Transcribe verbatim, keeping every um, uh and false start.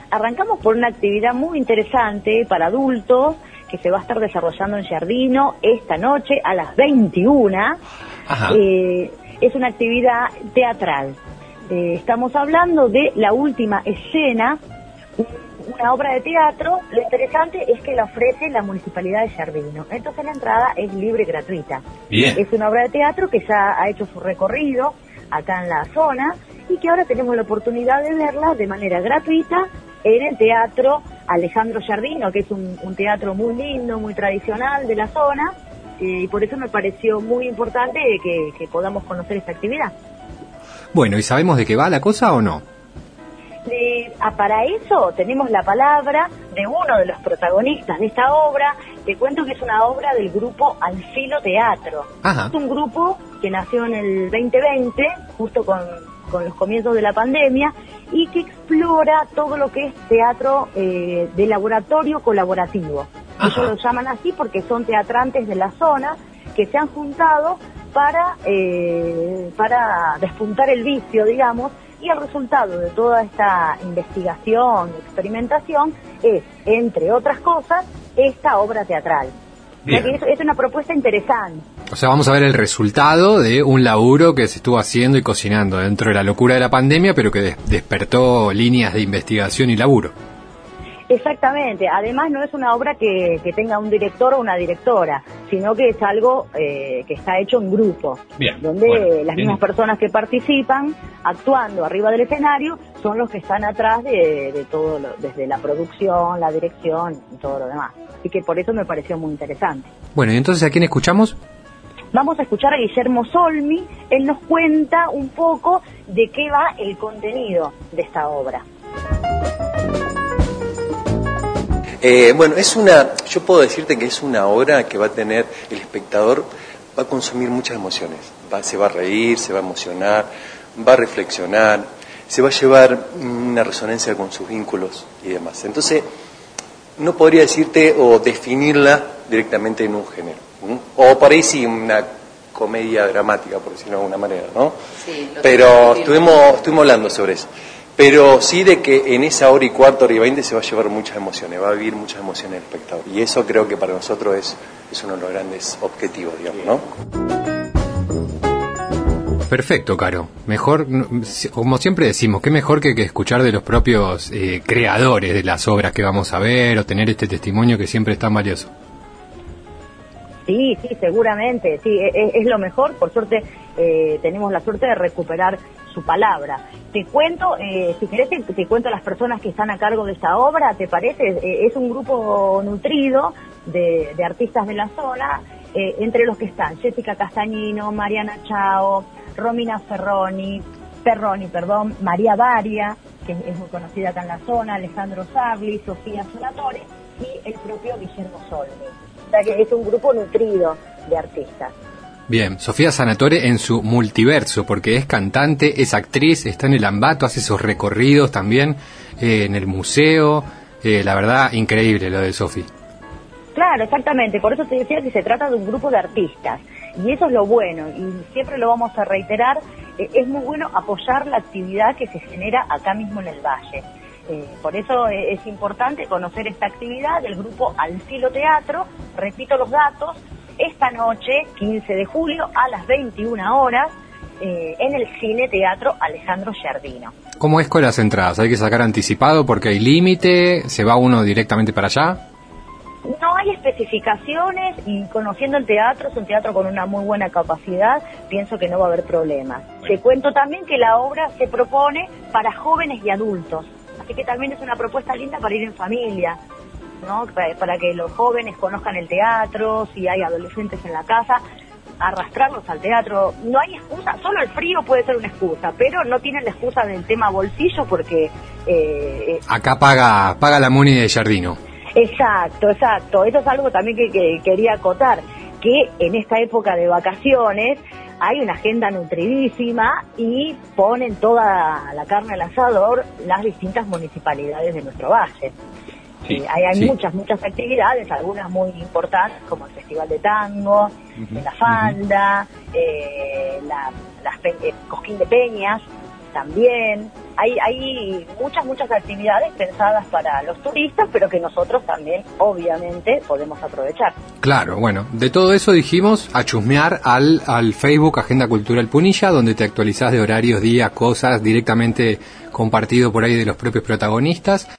arrancamos por una actividad muy interesante para adultos que se va a estar desarrollando en Giardino esta noche a las veintiuna. Ajá. Eh, es una actividad teatral. Eh, estamos hablando de La Última Escena, una obra de teatro. Lo interesante es que la ofrece la Municipalidad de Giardino. Entonces la entrada es libre y gratuita. Bien. Es una obra de teatro que ya ha hecho su recorrido acá en la zona y que ahora tenemos la oportunidad de verla de manera gratuita en el Teatro Alejandro Giardino, que es un, un teatro muy lindo, muy tradicional de la zona, eh, y por eso me pareció muy importante que, que podamos conocer esta actividad. Bueno, ¿y sabemos de qué va la cosa o no? Eh, ah, para eso tenemos la palabra de uno de los protagonistas de esta obra. Te cuento que es una obra del grupo Al Filo Teatro. Ajá. Es un grupo que nació en el veinte veinte, justo con, con los comienzos de la pandemia, y que explora todo lo que es teatro eh, de laboratorio colaborativo. Ajá. Ellos lo llaman así porque son teatrantes de la zona que se han juntado para, eh, para despuntar el vicio, digamos, y el resultado de toda esta investigación, experimentación, es, entre otras cosas, esta obra teatral. Bien. O sea que es, es una propuesta interesante. O sea, vamos a ver el resultado de un laburo que se estuvo haciendo y cocinando dentro de la locura de la pandemia, pero que des- despertó líneas de investigación y laburo. Exactamente, además no es una obra que, que tenga un director o una directora, sino que es algo eh, que está hecho en grupo, Bien, donde bueno, las bien. mismas personas que participan actuando arriba del escenario son los que están atrás de, de todo, lo, desde la producción, la dirección y todo lo demás. Así que por eso me pareció muy interesante. Bueno, ¿y entonces a quién escuchamos? Vamos a escuchar a Guillermo Solmi. Él nos cuenta un poco de qué va el contenido de esta obra. Eh, bueno, es una, yo puedo decirte que es una obra que va a tener, el espectador va a consumir muchas emociones, va, se va a reír, se va a emocionar, va a reflexionar, se va a llevar una resonancia con sus vínculos y demás. Entonces, no podría decirte o definirla directamente en un género, ¿m? O por ahí sí una comedia dramática, por decirlo de alguna manera, ¿no? Sí, lo Pero que- estuvimos, estuvimos hablando sobre eso. Pero sí de que en esa hora y cuarto, hora y veinte se va a llevar muchas emociones, va a vivir muchas emociones el espectador. Y eso creo que para nosotros es, es uno de los grandes objetivos, digamos, ¿no? Perfecto, Caro. Mejor, como siempre decimos, qué mejor que, que escuchar de los propios eh, creadores de las obras que vamos a ver o tener este testimonio que siempre es tan valioso. Sí, sí, seguramente, sí, es, es lo mejor. Por suerte eh, tenemos la suerte de recuperar su palabra. Te cuento, eh, si querés, te, te cuento las personas que están a cargo de esta obra, ¿te parece? Eh, es un grupo nutrido de, de artistas de la zona, eh, entre los que están Jessica Castañino, Mariana Chao, Romina Ferroni, Ferroni, perdón, María Varia, que es muy conocida acá en la zona, Alejandro Sarli, Sofía Sanatore y el propio Guillermo Solmi. O sea que es un grupo nutrido de artistas. Bien, Sofía Sanatore en su multiverso, porque es cantante, es actriz, está en el Ambato, hace esos recorridos también eh, en el museo. Eh, la verdad, increíble lo de Sofía. Claro, exactamente. Por eso te decía que se trata de un grupo de artistas. Y eso es lo bueno, y siempre lo vamos a reiterar, eh, es muy bueno apoyar la actividad que se genera acá mismo en el Valle. Eh, por eso eh, es importante conocer esta actividad del grupo Al Filo Teatro. Repito los datos, esta noche, quince de julio, a las veintiuna horas, eh, en el Cine Teatro Alejandro Giardino. ¿Cómo es con las entradas? ¿Hay que sacar anticipado porque hay límite? ¿Se va uno directamente para allá? No hay especificaciones y conociendo el teatro, es un teatro con una muy buena capacidad, pienso que no va a haber problemas. Te cuento también que la obra se propone para jóvenes y adultos, así que también es una propuesta linda para ir en familia, ¿no? Para, para que los jóvenes conozcan el teatro, si hay adolescentes en la casa, arrastrarlos al teatro. No hay excusa, solo el frío puede ser una excusa, pero no tienen la excusa del tema bolsillo porque... Eh, Acá paga, paga la Muni de Giardino. Exacto, exacto. Eso es algo también que, que quería acotar, que en esta época de vacaciones hay una agenda nutridísima y ponen toda la carne al asador las distintas municipalidades de nuestro valle. Sí, eh, hay hay sí. muchas, muchas actividades, algunas muy importantes como el Festival de Tango, Uh-huh, La Falda, uh-huh. eh, la, las pe- eh, Cosquín de Peñas también. hay, hay muchas, muchas actividades pensadas para los turistas, pero que nosotros también, obviamente, podemos aprovechar. Claro, bueno, de todo eso dijimos a chusmear al, al Facebook Agenda Cultural Punilla, donde te actualizás de horarios, días, cosas, directamente compartido por ahí de los propios protagonistas.